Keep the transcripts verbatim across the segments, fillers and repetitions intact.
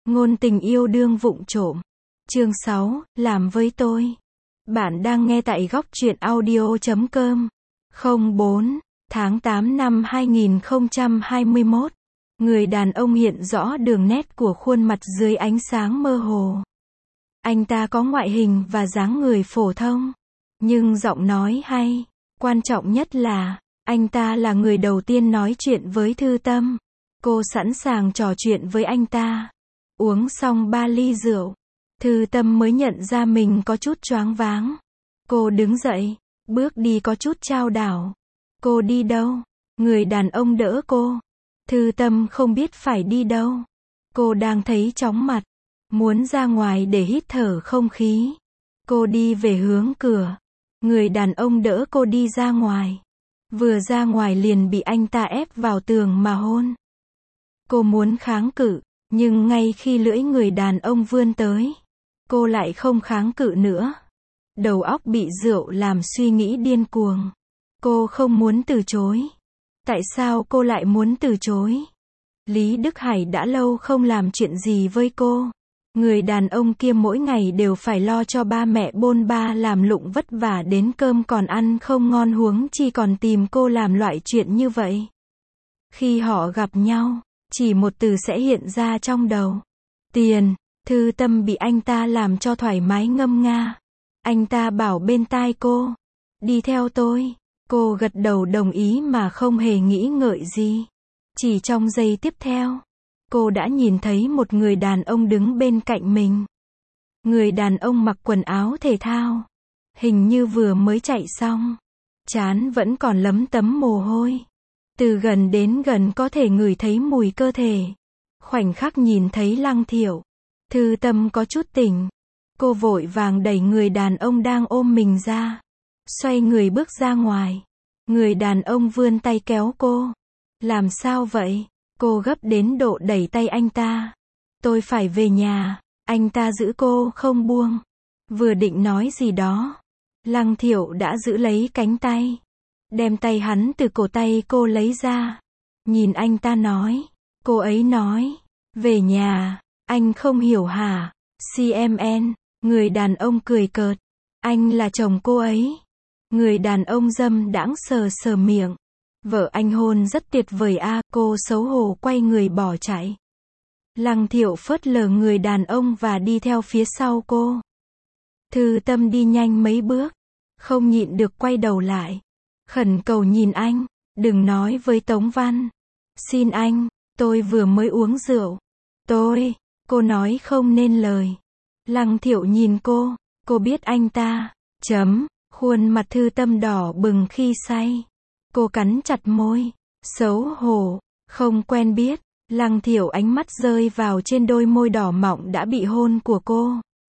Ngôn tình yêu đương vụng trộm. Chương sáu, làm với tôi. Bạn đang nghe tại góc truyện audio chấm com. không bốn tháng tám năm hai nghìn không trăm hai mươi mốt. Người đàn ông hiện rõ đường nét của khuôn mặt dưới ánh sáng mơ hồ. Anh ta có ngoại hình và dáng người phổ thông, nhưng giọng nói hay. Quan trọng nhất là, anh ta là người đầu tiên nói chuyện với Thư Tâm. Cô sẵn sàng trò chuyện với anh ta. Uống xong ba ly rượu, Thư Tâm mới nhận ra mình có chút choáng váng. Cô đứng dậy, bước đi có chút chao đảo. Cô đi đâu? Người đàn ông đỡ cô. Thư Tâm không biết phải đi đâu. Cô đang thấy chóng mặt, muốn ra ngoài để hít thở không khí. Cô đi về hướng cửa. Người đàn ông đỡ cô đi ra ngoài. Vừa ra ngoài liền bị anh ta ép vào tường mà hôn. Cô muốn kháng cự, nhưng ngay khi lưỡi người đàn ông vươn tới, cô lại không kháng cự nữa. Đầu óc bị rượu làm suy nghĩ điên cuồng. Cô không muốn từ chối. Tại sao cô lại muốn từ chối? Lý Đức Hải đã lâu không làm chuyện gì với cô. Người đàn ông kia mỗi ngày đều phải lo cho ba mẹ bôn ba làm lụng vất vả đến cơm còn ăn không ngon, huống chi còn tìm cô làm loại chuyện như vậy. Khi họ gặp nhau, chỉ một từ sẽ hiện ra trong đầu. Tiền. Thư Tâm bị anh ta làm cho thoải mái ngâm nga. Anh ta bảo bên tai cô, đi theo tôi. Cô gật đầu đồng ý mà không hề nghĩ ngợi gì. Chỉ trong giây tiếp theo, cô đã nhìn thấy một người đàn ông đứng bên cạnh mình. Người đàn ông mặc quần áo thể thao, hình như vừa mới chạy xong. Trán vẫn còn lấm tấm mồ hôi. Từ gần đến gần có thể ngửi thấy mùi cơ thể. Khoảnh khắc nhìn thấy Lăng Thiệu, Thư Tâm có chút tỉnh. Cô vội vàng đẩy người đàn ông đang ôm mình ra. Xoay người bước ra ngoài. Người đàn ông vươn tay kéo cô. Làm sao vậy? Cô gấp đến độ đẩy tay anh ta. Tôi phải về nhà. Anh ta giữ cô không buông. Vừa định nói gì đó, Lăng Thiệu đã giữ lấy cánh tay, đem tay hắn từ cổ tay cô lấy ra. Nhìn anh ta nói. Cô ấy nói, về nhà. Anh không hiểu hả? xê em en. Người đàn ông cười cợt. Anh là chồng cô ấy. Người đàn ông dâm đãng sờ sờ miệng. Vợ anh hôn rất tuyệt vời a. À, cô xấu hổ quay người bỏ chạy. Lăng Thiệu phớt lờ người đàn ông và đi theo phía sau cô. Thư Tâm đi nhanh mấy bước, không nhịn được quay đầu lại, khẩn cầu nhìn anh, đừng nói với Tống Văn. Xin anh, tôi vừa mới uống rượu. Tôi, cô nói không nên lời. Lăng Thiệu nhìn cô, cô biết anh ta, chấm, khuôn mặt Thư Tâm đỏ bừng khi say. Cô cắn chặt môi, xấu hổ, không quen biết. Lăng Thiệu ánh mắt rơi vào trên đôi môi đỏ mọng đã bị hôn của cô.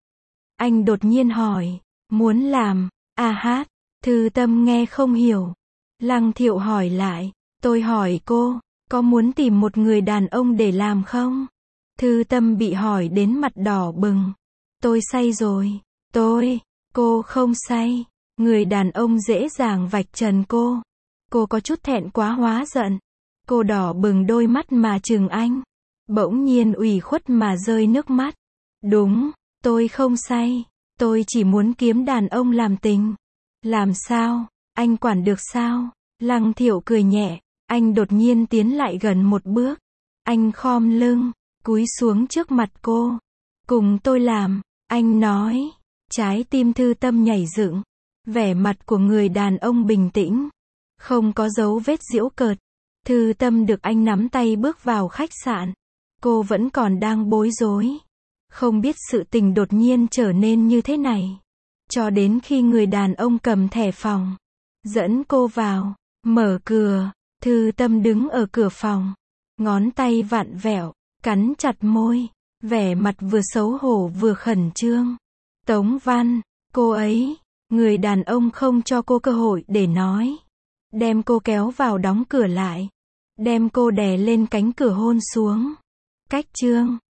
Anh đột nhiên hỏi, muốn làm, à hát. Thư Tâm nghe không hiểu. Lăng Thiệu hỏi lại, tôi hỏi cô, có muốn tìm một người đàn ông để làm không? Thư Tâm bị hỏi đến mặt đỏ bừng. Tôi say rồi. Tôi, cô không say. Người đàn ông dễ dàng vạch trần cô. Cô có chút thẹn quá hóa giận. Cô đỏ bừng đôi mắt mà trừng anh. Bỗng nhiên ủy khuất mà rơi nước mắt. Đúng, tôi không say. Tôi chỉ muốn kiếm đàn ông làm tình. Làm sao? Anh quản được sao? Lăng Thiệu cười nhẹ. Anh đột nhiên tiến lại gần một bước. Anh khom lưng, cúi xuống trước mặt cô. Cùng tôi làm, anh nói. Trái tim Thư Tâm nhảy dựng. Vẻ mặt của người đàn ông bình tĩnh, không có dấu vết giễu cợt. Thư Tâm được anh nắm tay bước vào khách sạn. Cô vẫn còn đang bối rối, không biết sự tình đột nhiên trở nên như thế này. Cho đến khi người đàn ông cầm thẻ phòng, dẫn cô vào, mở cửa. Thư Tâm đứng ở cửa phòng, ngón tay vặn vẹo, cắn chặt môi, vẻ mặt vừa xấu hổ vừa khẩn trương. Tống Văn, cô ấy. Người đàn ông không cho cô cơ hội để nói. Đem cô kéo vào đóng cửa lại. Đem cô đè lên cánh cửa hôn xuống. Cách chương